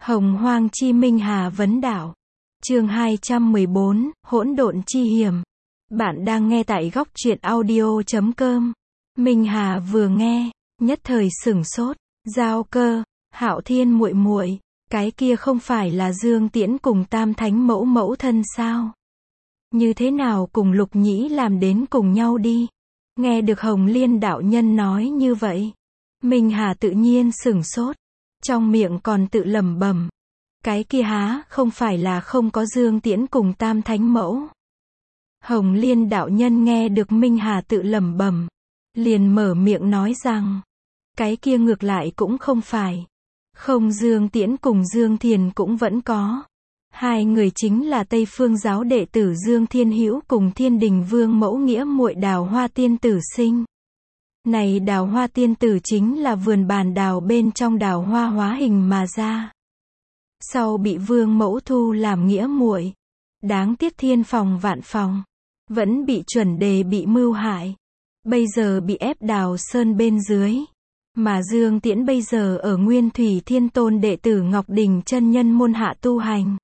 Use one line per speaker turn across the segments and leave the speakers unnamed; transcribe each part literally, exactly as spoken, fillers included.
Hồng Hoang chi Minh Hà vấn đảo. Chương hai trăm mười bốn, hỗn độn chi hiểm. Bạn đang nghe tại góc truyện audio chấm com. Minh Hà vừa nghe, nhất thời sửng sốt. Giao Cơ, Hạo Thiên muội muội, cái kia không phải là Dương Tiễn cùng Tam Thánh mẫu mẫu thân sao? Như thế nào cùng Lục Nhĩ làm đến cùng nhau đi? Nghe được Hồng Liên đạo nhân nói như vậy, Minh Hà tự nhiên sửng sốt, trong miệng còn tự lẩm bẩm, cái kia há không phải là không có Dương Tiễn cùng Tam Thánh mẫu. Hồng Liên đạo nhân nghe được Minh Hà tự lẩm bẩm, liền mở miệng nói rằng, cái kia ngược lại cũng không phải. Không, Dương Tiễn cùng Dương Thiền cũng vẫn có. Hai người chính là Tây Phương giáo đệ tử Dương Thiên Hữu cùng Thiên Đình Vương mẫu nghĩa muội Đào Hoa tiên tử sinh. Này Đào Hoa tiên tử chính là vườn bàn đào bên trong đào hoa hóa hình mà ra. Sau bị Vương mẫu thu làm nghĩa muội, đáng tiếc thiên phòng vạn phòng, vẫn bị chuẩn đề bị mưu hại. Bây giờ bị ép Đào Sơn bên dưới. Mà Dương Tiễn bây giờ ở Nguyên Thủy Thiên Tôn đệ tử Ngọc Đình chân nhân môn hạ tu hành.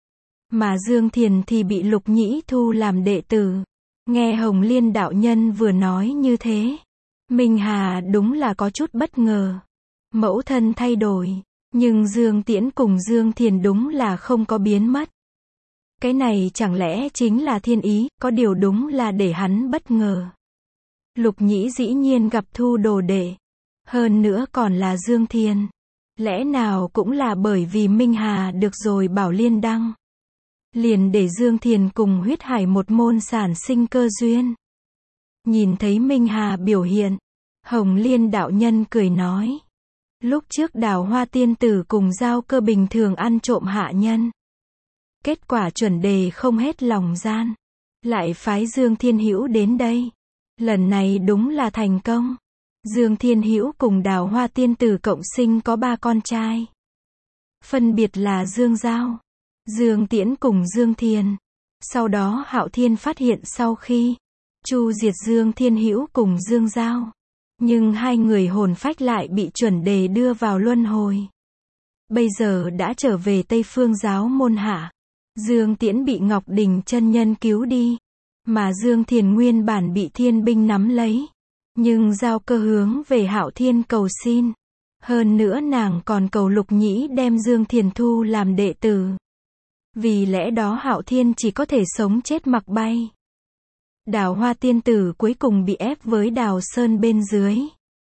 Mà Dương Thiền thì bị Lục Nhĩ thu làm đệ tử. Nghe Hồng Liên đạo nhân vừa nói như thế, Minh Hà đúng là có chút bất ngờ. Mẫu thân thay đổi, nhưng Dương Tiễn cùng Dương Thiền đúng là không có biến mất. Cái này chẳng lẽ chính là thiên ý, có điều đúng là để hắn bất ngờ. Lục Nhĩ dĩ nhiên gặp thu đồ đệ, hơn nữa còn là Dương Thiền. Lẽ nào cũng là bởi vì Minh Hà được rồi bảo liên đăng, liền để Dương Thiền cùng huyết hải một môn sản sinh cơ duyên. Nhìn thấy Minh Hà biểu hiện, Hồng Liên đạo nhân cười nói, lúc trước Đào Hoa tiên tử cùng Giao Cơ bình thường ăn trộm hạ nhân, kết quả chuẩn đề không hết lòng gian, lại phái Dương Thiên Hữu đến đây. Lần này đúng là thành công. Dương Thiên Hữu cùng Đào Hoa tiên tử cộng sinh có ba con trai, phân biệt là Dương Giao, Dương Tiễn cùng Dương Thiền. Sau đó Hạo Thiên phát hiện sau khi chu diệt Dương Thiên Hữu cùng Dương Giao, nhưng hai người hồn phách lại bị chuẩn đề đưa vào luân hồi. Bây giờ đã trở về Tây Phương giáo môn hạ. Dương Tiễn bị Ngọc Đình chân nhân cứu đi, mà Dương Thiền nguyên bản bị thiên binh nắm lấy. Nhưng Giao Cơ hướng về Hạo Thiên cầu xin. Hơn nữa nàng còn cầu Lục Nhĩ đem Dương Thiền thu làm đệ tử. Vì lẽ đó Hạo Thiên chỉ có thể sống chết mặc bay. Đào Hoa tiên tử cuối cùng bị ép với Đào Sơn bên dưới.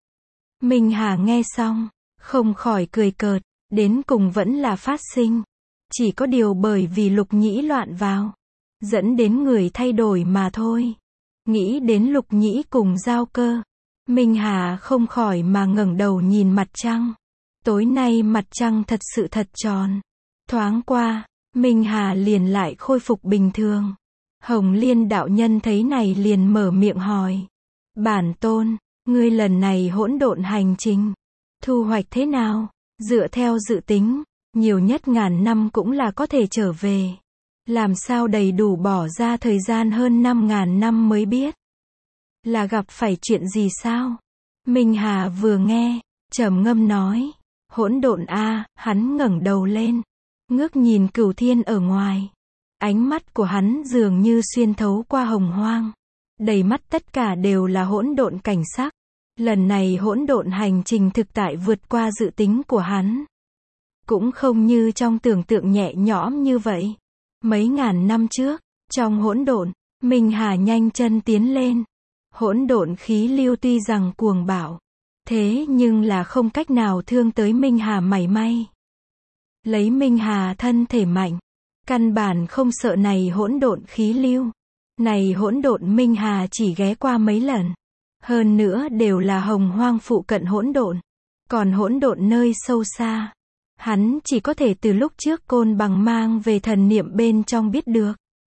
Minh Hà nghe xong, không khỏi cười cợt, đến cùng vẫn là phát sinh. Chỉ có điều bởi vì Lục Nhĩ loạn vào, dẫn đến người thay đổi mà thôi. Nghĩ đến Lục Nhĩ cùng Giao Cơ, Minh Hà không khỏi mà ngẩng đầu nhìn mặt trăng. Tối nay mặt trăng thật sự thật tròn. Thoáng qua, Minh Hà liền lại khôi phục bình thường. Hồng Liên đạo nhân thấy này liền mở miệng hỏi, bản tôn, ngươi lần này hỗn độn hành trình, thu hoạch thế nào? Dựa theo dự tính, nhiều nhất ngàn năm cũng là có thể trở về. Làm sao đầy đủ bỏ ra thời gian hơn năm ngàn năm mới biết? Là gặp phải chuyện gì sao? Minh Hà vừa nghe, trầm ngâm nói, hỗn độn a, hắn ngẩng đầu lên, ngước nhìn cửu thiên ở ngoài. Ánh mắt của hắn dường như xuyên thấu qua hồng hoang. Đầy mắt tất cả đều là hỗn độn cảnh sắc. Lần này hỗn độn hành trình thực tại vượt qua dự tính của hắn. Cũng không như trong tưởng tượng nhẹ nhõm như vậy. Mấy ngàn năm trước, trong hỗn độn, Minh Hà nhanh chân tiến lên. Hỗn độn khí lưu tuy rằng cuồng bạo, thế nhưng là không cách nào thương tới Minh Hà mảy may. Lấy Minh Hà thân thể mạnh, căn bản không sợ này hỗn độn khí lưu. Này hỗn độn Minh Hà chỉ ghé qua mấy lần. Hơn nữa đều là hồng hoang phụ cận hỗn độn. Còn hỗn độn nơi sâu xa, hắn chỉ có thể từ lúc trước Côn Bằng mang về thần niệm bên trong biết được.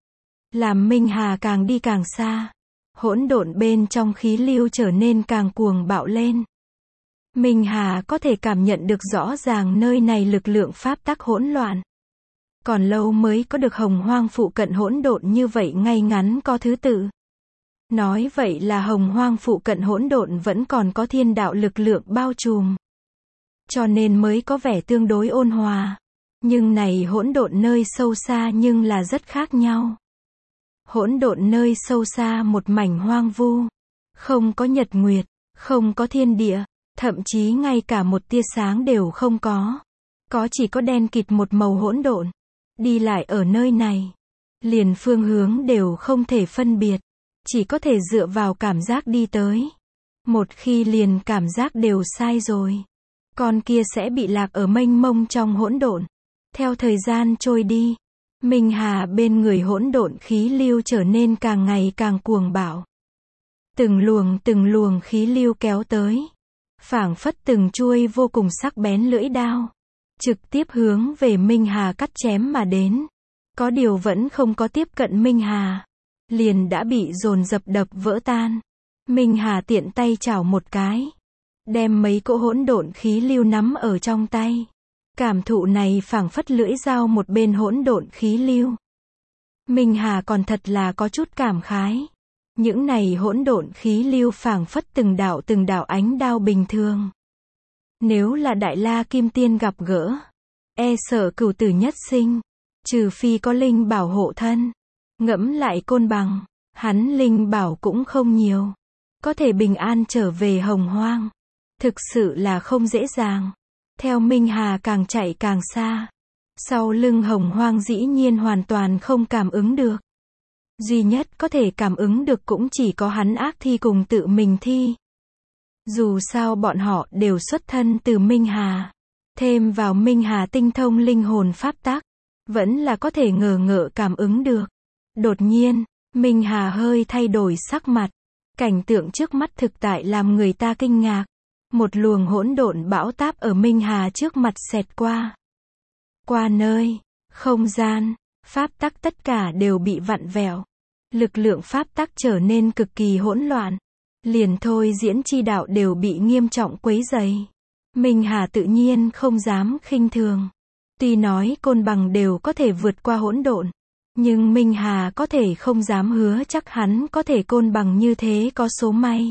Làm Minh Hà càng đi càng xa, hỗn độn bên trong khí lưu trở nên càng cuồng bạo lên. Minh Hà có thể cảm nhận được rõ ràng nơi này lực lượng pháp tắc hỗn loạn. Còn lâu mới có được hồng hoang phụ cận hỗn độn như vậy ngay ngắn có thứ tự. Nói vậy là hồng hoang phụ cận hỗn độn vẫn còn có thiên đạo lực lượng bao trùm. Cho nên mới có vẻ tương đối ôn hòa. Nhưng này hỗn độn nơi sâu xa nhưng là rất khác nhau. Hỗn độn nơi sâu xa một mảnh hoang vu, không có nhật nguyệt, không có thiên địa, thậm chí ngay cả một tia sáng đều không có. Có chỉ có đen kịt một màu hỗn độn. Đi lại ở nơi này, liền phương hướng đều không thể phân biệt, chỉ có thể dựa vào cảm giác đi tới. Một khi liền cảm giác đều sai rồi, con kia sẽ bị lạc ở mênh mông trong hỗn độn. Theo thời gian trôi đi, Minh Hà bên người hỗn độn khí lưu trở nên càng ngày càng cuồng bạo. Từng luồng từng luồng khí lưu kéo tới, phảng phất từng chuôi vô cùng sắc bén lưỡi đao, trực tiếp hướng về Minh Hà cắt chém mà đến. Có điều vẫn không có tiếp cận Minh Hà, liền đã bị dồn dập đập vỡ tan. Minh Hà tiện tay chảo một cái, đem mấy cỗ hỗn độn khí lưu nắm ở trong tay. Cảm thụ này phảng phất lưỡi dao một bên hỗn độn khí lưu. Minh Hà còn thật là có chút cảm khái. Những này hỗn độn khí lưu phảng phất từng đạo từng đạo ánh đao bình thường. Nếu là Đại La Kim Tiên gặp gỡ, e sợ cửu tử nhất sinh, trừ phi có linh bảo hộ thân. Ngẫm lại Côn Bằng, hắn linh bảo cũng không nhiều, có thể bình an trở về Hồng Hoang, thực sự là không dễ dàng. Theo Minh Hà càng chạy càng xa, sau lưng Hồng Hoang dĩ nhiên hoàn toàn không cảm ứng được. Duy nhất có thể cảm ứng được cũng chỉ có hắn ác thi cùng tự mình thi. Dù sao bọn họ đều xuất thân từ Minh Hà, thêm vào Minh Hà tinh thông linh hồn pháp tắc, vẫn là có thể ngờ ngợ cảm ứng được. Đột nhiên, Minh Hà hơi thay đổi sắc mặt, cảnh tượng trước mắt thực tại làm người ta kinh ngạc. Một luồng hỗn độn bão táp ở Minh Hà trước mặt xẹt qua. Qua nơi, không gian, pháp tắc tất cả đều bị vặn vẹo. Lực lượng pháp tắc trở nên cực kỳ hỗn loạn. Liền thôi diễn chi đạo đều bị nghiêm trọng quấy rầy. Minh Hà tự nhiên không dám khinh thường. Tuy nói Côn Bằng đều có thể vượt qua hỗn độn, nhưng Minh Hà có thể không dám hứa chắc hắn có thể Côn Bằng như thế có số may.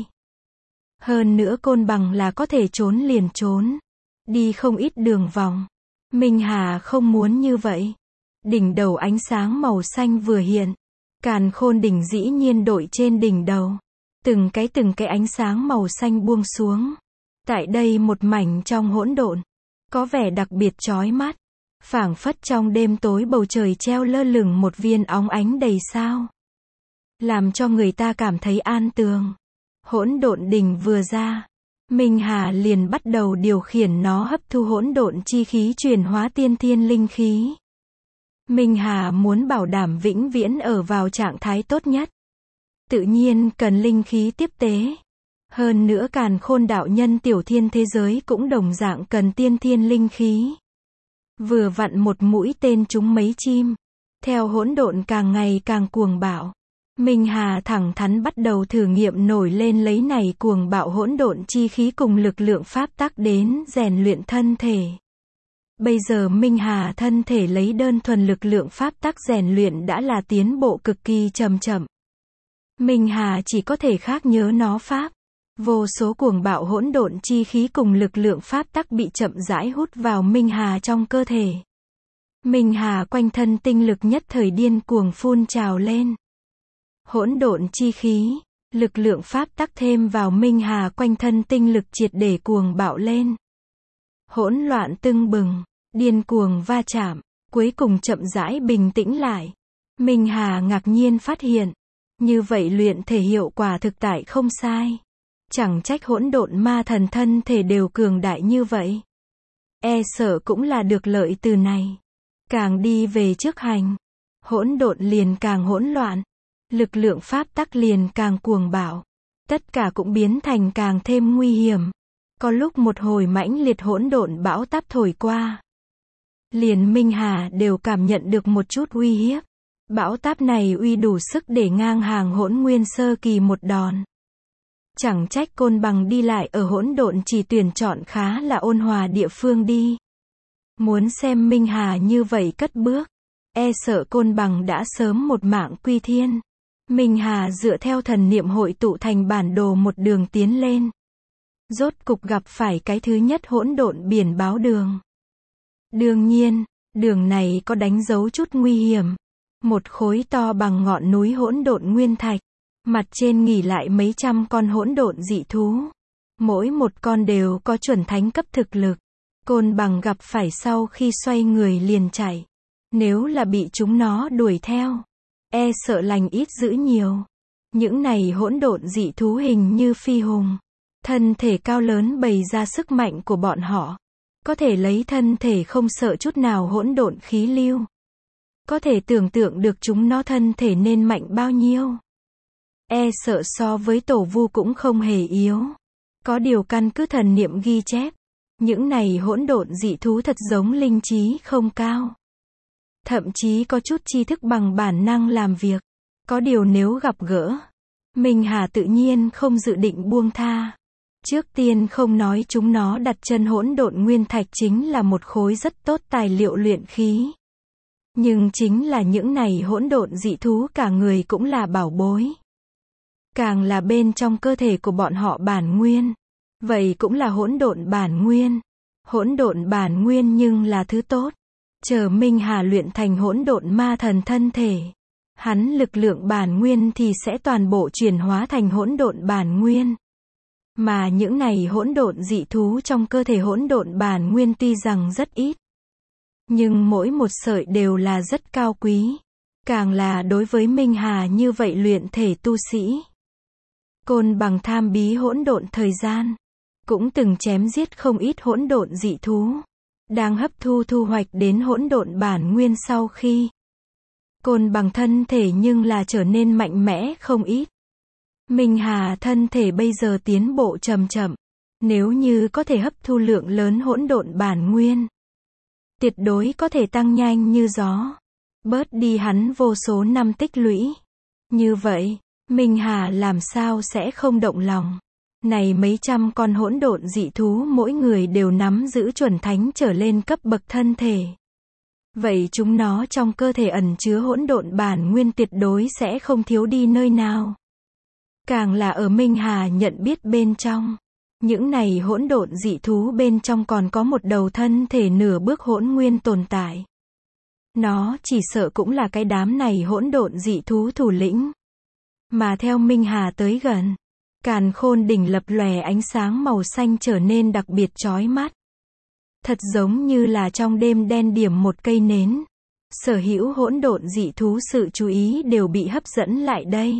Hơn nữa Côn Bằng là có thể trốn liền trốn, đi không ít đường vòng. Minh Hà không muốn như vậy. Đỉnh đầu ánh sáng màu xanh vừa hiện, Càn Khôn đỉnh dĩ nhiên đội trên đỉnh đầu. Từng cái từng cái ánh sáng màu xanh buông xuống. Tại đây một mảnh trong hỗn độn, có vẻ đặc biệt chói mắt. Phảng phất trong đêm tối bầu trời treo lơ lửng một viên óng ánh đầy sao, làm cho người ta cảm thấy an tường. Hỗn độn đỉnh vừa ra, Minh Hà liền bắt đầu điều khiển nó hấp thu hỗn độn chi khí chuyển hóa tiên thiên linh khí. Minh Hà muốn bảo đảm vĩnh viễn ở vào trạng thái tốt nhất, tự nhiên cần linh khí tiếp tế. Hơn nữa Càn Khôn đạo nhân tiểu thiên thế giới cũng đồng dạng cần tiên thiên linh khí. Vừa vặn một mũi tên trúng mấy chim. Theo hỗn độn càng ngày càng cuồng bạo, Minh Hà thẳng thắn bắt đầu thử nghiệm nổi lên lấy này cuồng bạo hỗn độn chi khí cùng lực lượng pháp tắc đến rèn luyện thân thể. Bây giờ Minh Hà thân thể lấy đơn thuần lực lượng pháp tắc rèn luyện đã là tiến bộ cực kỳ chậm chậm. Minh Hà chỉ có thể khác nhớ nó pháp. Vô số cuồng bạo hỗn độn chi khí cùng lực lượng pháp tắc bị chậm rãi hút vào Minh Hà trong cơ thể. Minh Hà quanh thân tinh lực nhất thời điên cuồng phun trào lên. Hỗn độn chi khí, lực lượng pháp tắc thêm vào Minh Hà quanh thân tinh lực triệt để cuồng bạo lên. Hỗn loạn tưng bừng, điên cuồng va chạm, cuối cùng chậm rãi bình tĩnh lại. Minh Hà ngạc nhiên phát hiện, như vậy luyện thể hiệu quả thực tại không sai. Chẳng trách hỗn độn ma thần thân thể đều cường đại như vậy. E sợ cũng là được lợi từ này. Càng đi về trước hành, hỗn độn liền càng hỗn loạn, lực lượng pháp tắc liền càng cuồng bạo. Tất cả cũng biến thành càng thêm nguy hiểm. Có lúc một hồi mãnh liệt hỗn độn bão táp thổi qua, liền Minh Hà đều cảm nhận được một chút uy hiếp. Bão táp này uy đủ sức để ngang hàng Hỗn Nguyên sơ kỳ một đòn. Chẳng trách Côn Bằng đi lại ở hỗn độn chỉ tuyển chọn khá là ôn hòa địa phương đi. Muốn xem Minh Hà như vậy cất bước, e sợ Côn Bằng đã sớm một mạng quy thiên. Minh Hà dựa theo thần niệm hội tụ thành bản đồ một đường tiến lên. Rốt cục gặp phải cái thứ nhất hỗn độn biển báo đường. Đương nhiên, Đường này có đánh dấu chút nguy hiểm. Một khối to bằng ngọn núi hỗn độn nguyên thạch. Mặt trên nghỉ lại mấy trăm con hỗn độn dị thú. Mỗi một con đều có chuẩn thánh cấp thực lực. Côn bằng gặp phải sau khi xoay người liền chạy. Nếu là bị chúng nó đuổi theo, e sợ lành ít dữ nhiều. Những này hỗn độn dị thú hình như phi hùng. Thân thể cao lớn bày ra sức mạnh của bọn họ. Có thể lấy thân thể không sợ chút nào hỗn độn khí lưu. Có thể tưởng tượng được chúng nó thân thể nên mạnh bao nhiêu. E sợ so với tổ vu cũng không hề yếu. Có điều căn cứ thần niệm ghi chép. Những này hỗn độn dị thú thật giống linh trí không cao. Thậm chí có chút tri thức bằng bản năng làm việc. Có điều nếu gặp gỡ, Minh Hà tự nhiên không dự định buông tha. Trước tiên không nói chúng nó đặt chân hỗn độn nguyên thạch chính là một khối rất tốt tài liệu luyện khí. Nhưng chính là những này hỗn độn dị thú cả người cũng là bảo bối. Càng là bên trong cơ thể của bọn họ bản nguyên. Vậy cũng là hỗn độn bản nguyên. Hỗn độn bản nguyên nhưng là thứ tốt. Chờ Minh Hà luyện thành hỗn độn ma thần thân thể. Hắn lực lượng bản nguyên thì sẽ toàn bộ chuyển hóa thành hỗn độn bản nguyên. Mà những này hỗn độn dị thú trong cơ thể hỗn độn bản nguyên tuy rằng rất ít. Nhưng mỗi một sợi đều là rất cao quý. Càng là đối với Minh Hà như vậy luyện thể tu sĩ. Côn bằng tham bí hỗn độn thời gian. Cũng từng chém giết không ít hỗn độn dị thú. Đang hấp thu thu hoạch đến hỗn độn bản nguyên sau khi. Côn bằng thân thể nhưng là trở nên mạnh mẽ không ít. Minh Hà thân thể bây giờ tiến bộ chậm chậm. Nếu như có thể hấp thu lượng lớn hỗn độn bản nguyên. Tuyệt đối có thể tăng nhanh như gió. Bớt đi hắn vô số năm tích lũy. Như vậy, Minh Hà làm sao sẽ không động lòng. Này mấy trăm con hỗn độn dị thú mỗi người đều nắm giữ chuẩn thánh trở lên cấp bậc thân thể. Vậy chúng nó trong cơ thể ẩn chứa hỗn độn bản nguyên tuyệt đối sẽ không thiếu đi nơi nào. Càng là ở Minh Hà nhận biết bên trong. Những này hỗn độn dị thú bên trong còn có một đầu thân thể nửa bước hỗn nguyên tồn tại. Nó chỉ sợ cũng là cái đám này hỗn độn dị thú thủ lĩnh. Mà theo Minh Hà tới gần, càn khôn đỉnh lập lòe ánh sáng màu xanh trở nên đặc biệt chói mắt. Thật giống như là trong đêm đen điểm một cây nến. Sở hữu hỗn độn dị thú sự chú ý đều bị hấp dẫn lại đây.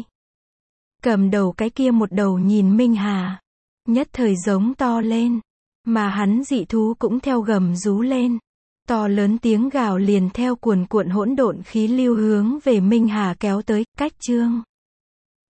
Cầm đầu cái kia một đầu nhìn Minh Hà. Nhất thời giống to lên. Mà hắn dị thú cũng theo gầm rú lên. To lớn tiếng gào liền theo cuồn cuộn hỗn độn khí lưu hướng về Minh Hà kéo tới, cách chương.